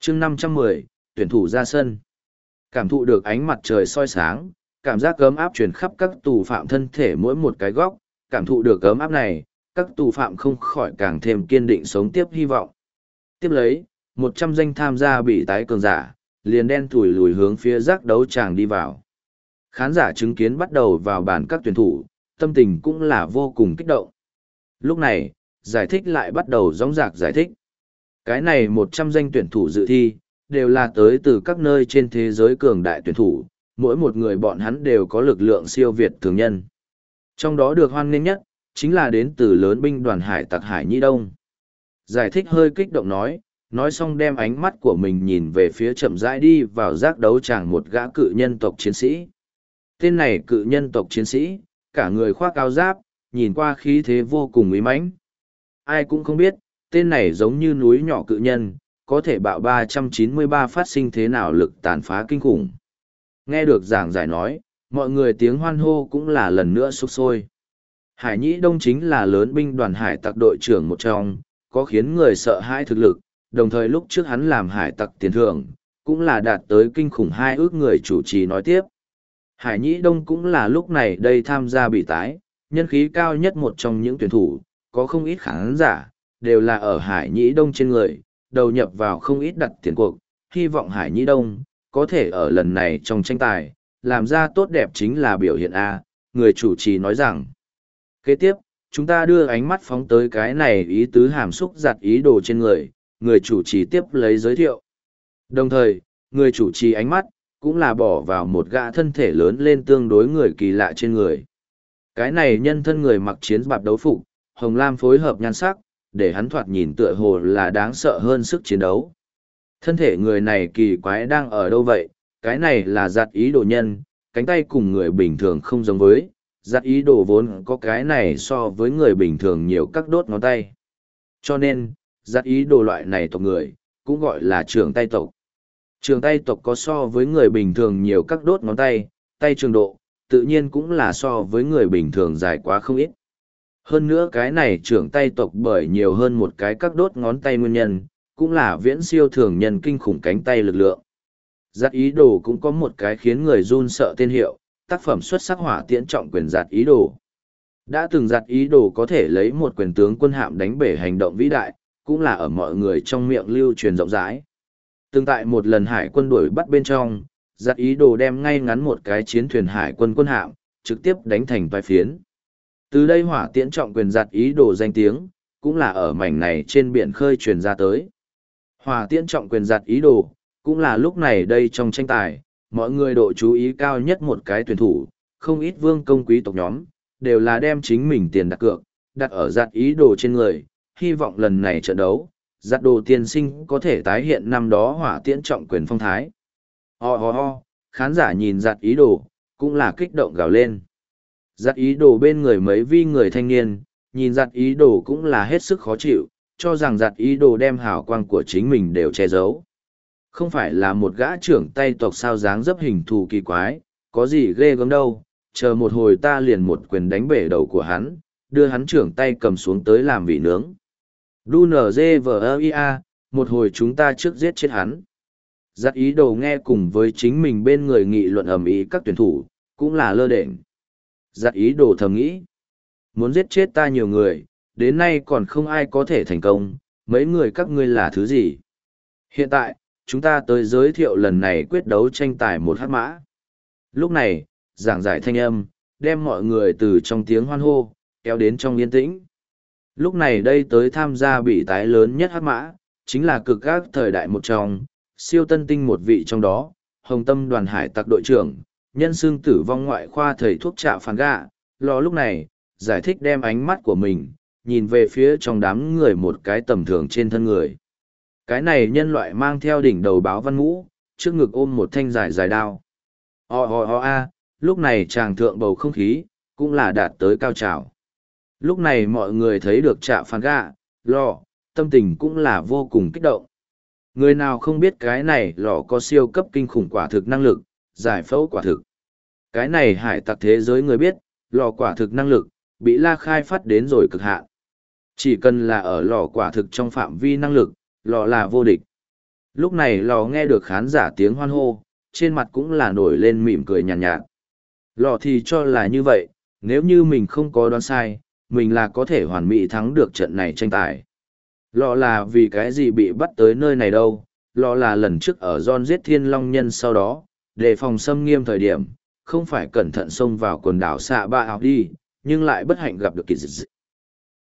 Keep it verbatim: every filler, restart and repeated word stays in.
chương năm trăm mười, tuyển thủ ra sân. Cảm thụ được ánh mặt trời soi sáng, cảm giác ấm áp truyền khắp các tù phạm thân thể mỗi một cái góc, cảm thụ được ấm áp này, các tù phạm không khỏi càng thêm kiên định sống tiếp hy vọng. Tiếp lấy, một trăm danh tham gia bị tái cường giả, liền đen thủi lùi hướng phía giác đấu tràng đi vào. Khán giả chứng kiến bắt đầu vào bàn các tuyển thủ, tâm tình cũng là vô cùng kích động. Lúc này, giải thích lại bắt đầu rõng rạc giải thích. Cái này một trăm danh tuyển thủ dự thi, đều là tới từ các nơi trên thế giới cường đại tuyển thủ, mỗi một người bọn hắn đều có lực lượng siêu việt thường nhân. Trong đó được hoan nghênh nhất, chính là đến từ lớn binh đoàn hải tặc Hải Nhĩ Đông. Giải thích hơi kích động nói, nói xong đem ánh mắt của mình nhìn về phía chậm rãi đi vào giác đấu tràng một gã cự nhân tộc chiến sĩ. Tên này cự nhân tộc chiến sĩ, cả người khoác áo giáp, nhìn qua khí thế vô cùng uy mãnh. Ai cũng không biết, tên này giống như núi nhỏ cự nhân, có thể bạo ba trăm chín mươi ba phát sinh thế nào lực tàn phá kinh khủng. Nghe được giảng giải nói, mọi người tiếng hoan hô cũng là lần nữa sục sôi. Hải Nhĩ Đông chính là lớn binh đoàn hải tặc đội trưởng một trong, có khiến người sợ hãi thực lực, đồng thời lúc trước hắn làm hải tặc tiền thưởng, cũng là đạt tới kinh khủng hai ước người chủ trì nói tiếp. Hải Nhĩ Đông cũng là lúc này đây tham gia bị tái, nhân khí cao nhất một trong những tuyển thủ, có không ít khán giả, đều là ở Hải Nhĩ Đông trên người, đầu nhập vào không ít đặt tiền cuộc, hy vọng Hải Nhĩ Đông, có thể ở lần này trong tranh tài, làm ra tốt đẹp chính là biểu hiện A, người chủ trì nói rằng. Kế tiếp, chúng ta đưa ánh mắt phóng tới cái này ý tứ hàm xúc giặt ý đồ trên người, người chủ trì tiếp lấy giới thiệu. Đồng thời, người chủ trì ánh mắt, cũng là bỏ vào một gã thân thể lớn lên tương đối người kỳ lạ trên người. Cái này nhân thân người mặc chiến bạp đấu phục, hồng lam phối hợp nhan sắc, để hắn thoạt nhìn tựa hồ là đáng sợ hơn sức chiến đấu. Thân thể người này kỳ quái đang ở đâu vậy? Cái này là giặt ý đồ nhân, cánh tay cùng người bình thường không giống với, giặt ý đồ vốn có cái này so với người bình thường nhiều các đốt ngón tay. Cho nên, giặt ý đồ loại này tộc người, cũng gọi là trường tay tộc. Trường tay tộc có so với người bình thường nhiều các đốt ngón tay, tay trường độ, tự nhiên cũng là so với người bình thường dài quá không ít. Hơn nữa cái này trưởng tay tộc bởi nhiều hơn một cái các đốt ngón tay nguyên nhân, cũng là viễn siêu thường nhân kinh khủng cánh tay lực lượng. Giặt ý đồ cũng có một cái khiến người run sợ tên hiệu, tác phẩm xuất sắc hỏa tiễn trọng quyền giặt ý đồ. Đã từng giặt ý đồ có thể lấy một quyền tướng quân hạm đánh bể hành động vĩ đại, cũng là ở mọi người trong miệng lưu truyền rộng rãi. Từng tại một lần hải quân đuổi bắt bên trong, giặt ý đồ đem ngay ngắn một cái chiến thuyền hải quân quân hạm, trực tiếp đánh thành vài phiến. Từ đây hỏa tiễn trọng quyền giặt ý đồ danh tiếng, cũng là ở mảnh này trên biển khơi truyền ra tới. Hỏa tiễn trọng quyền giặt ý đồ, cũng là lúc này đây trong tranh tài, mọi người độ chú ý cao nhất một cái tuyển thủ, không ít vương công quý tộc nhóm, đều là đem chính mình tiền đặt cược, đặt ở giặt ý đồ trên người, hy vọng lần này trận đấu, giặt đồ tiên sinh có thể tái hiện năm đó hỏa tiễn trọng quyền phong thái. Ho ho ho, khán giả nhìn giặt ý đồ, cũng là kích động gào lên. Giặt ý đồ bên người mấy vi người thanh niên, nhìn giặt ý đồ cũng là hết sức khó chịu, cho rằng giặt ý đồ đem hào quang của chính mình đều che giấu. Không phải là một gã trưởng tay tộc sao dáng dấp hình thù kỳ quái, có gì ghê gớm đâu, chờ một hồi ta liền một quyền đánh bể đầu của hắn, đưa hắn trưởng tay cầm xuống tới làm vị nướng. đu en giê vê i a, một hồi chúng ta trước giết chết hắn. Giặt ý đồ nghe cùng với chính mình bên người nghị luận ầm ĩ các tuyển thủ, cũng là lơ đễnh. Giặt ý đồ thầm nghĩ, muốn giết chết ta nhiều người, đến nay còn không ai có thể thành công, mấy người các ngươi là thứ gì? Hiện tại, chúng ta tới giới thiệu lần này quyết đấu tranh tài một hắc mã. Lúc này, giảng giải thanh âm, đem mọi người từ trong tiếng hoan hô, kéo đến trong yên tĩnh. Lúc này đây tới tham gia bị tái lớn nhất hắc mã, chính là cực các thời đại một trong, siêu tân tinh một vị trong đó, hồng tâm đoàn hải tặc đội trưởng, nhân xương tử vong ngoại khoa thầy thuốc trạ phản gạ, lo lúc này, giải thích đem ánh mắt của mình, nhìn về phía trong đám người một cái tầm thường trên thân người. Cái này nhân loại mang theo đỉnh đầu báo văn ngũ, trước ngực ôm một thanh dài dài đao. Ho ho ho a, lúc này tràng thượng bầu không khí, cũng là đạt tới cao trào. Lúc này mọi người thấy được trạ phản gạ, lo, tâm tình cũng là vô cùng kích động. Người nào không biết cái này lọ có siêu cấp kinh khủng quả thực năng lực, giải phẫu quả thực. Cái này hải tặc thế giới người biết, lò quả thực năng lực, bị la khai phát đến rồi cực hạn. Chỉ cần là ở lò quả thực trong phạm vi năng lực, lò là vô địch. Lúc này lò nghe được khán giả tiếng hoan hô, trên mặt cũng là nổi lên mỉm cười nhàn nhạt, nhạt. Lò thì cho là như vậy, nếu như mình không có đoán sai, mình là có thể hoàn mỹ thắng được trận này tranh tài. Lò là vì cái gì bị bắt tới nơi này đâu, lò là lần trước ở John giết thiên long nhân sau đó, đề phòng xâm nghiêm thời điểm, không phải cẩn thận xông vào quần đảo xạ ba áo đi, nhưng lại bất hạnh gặp được kỳ dị.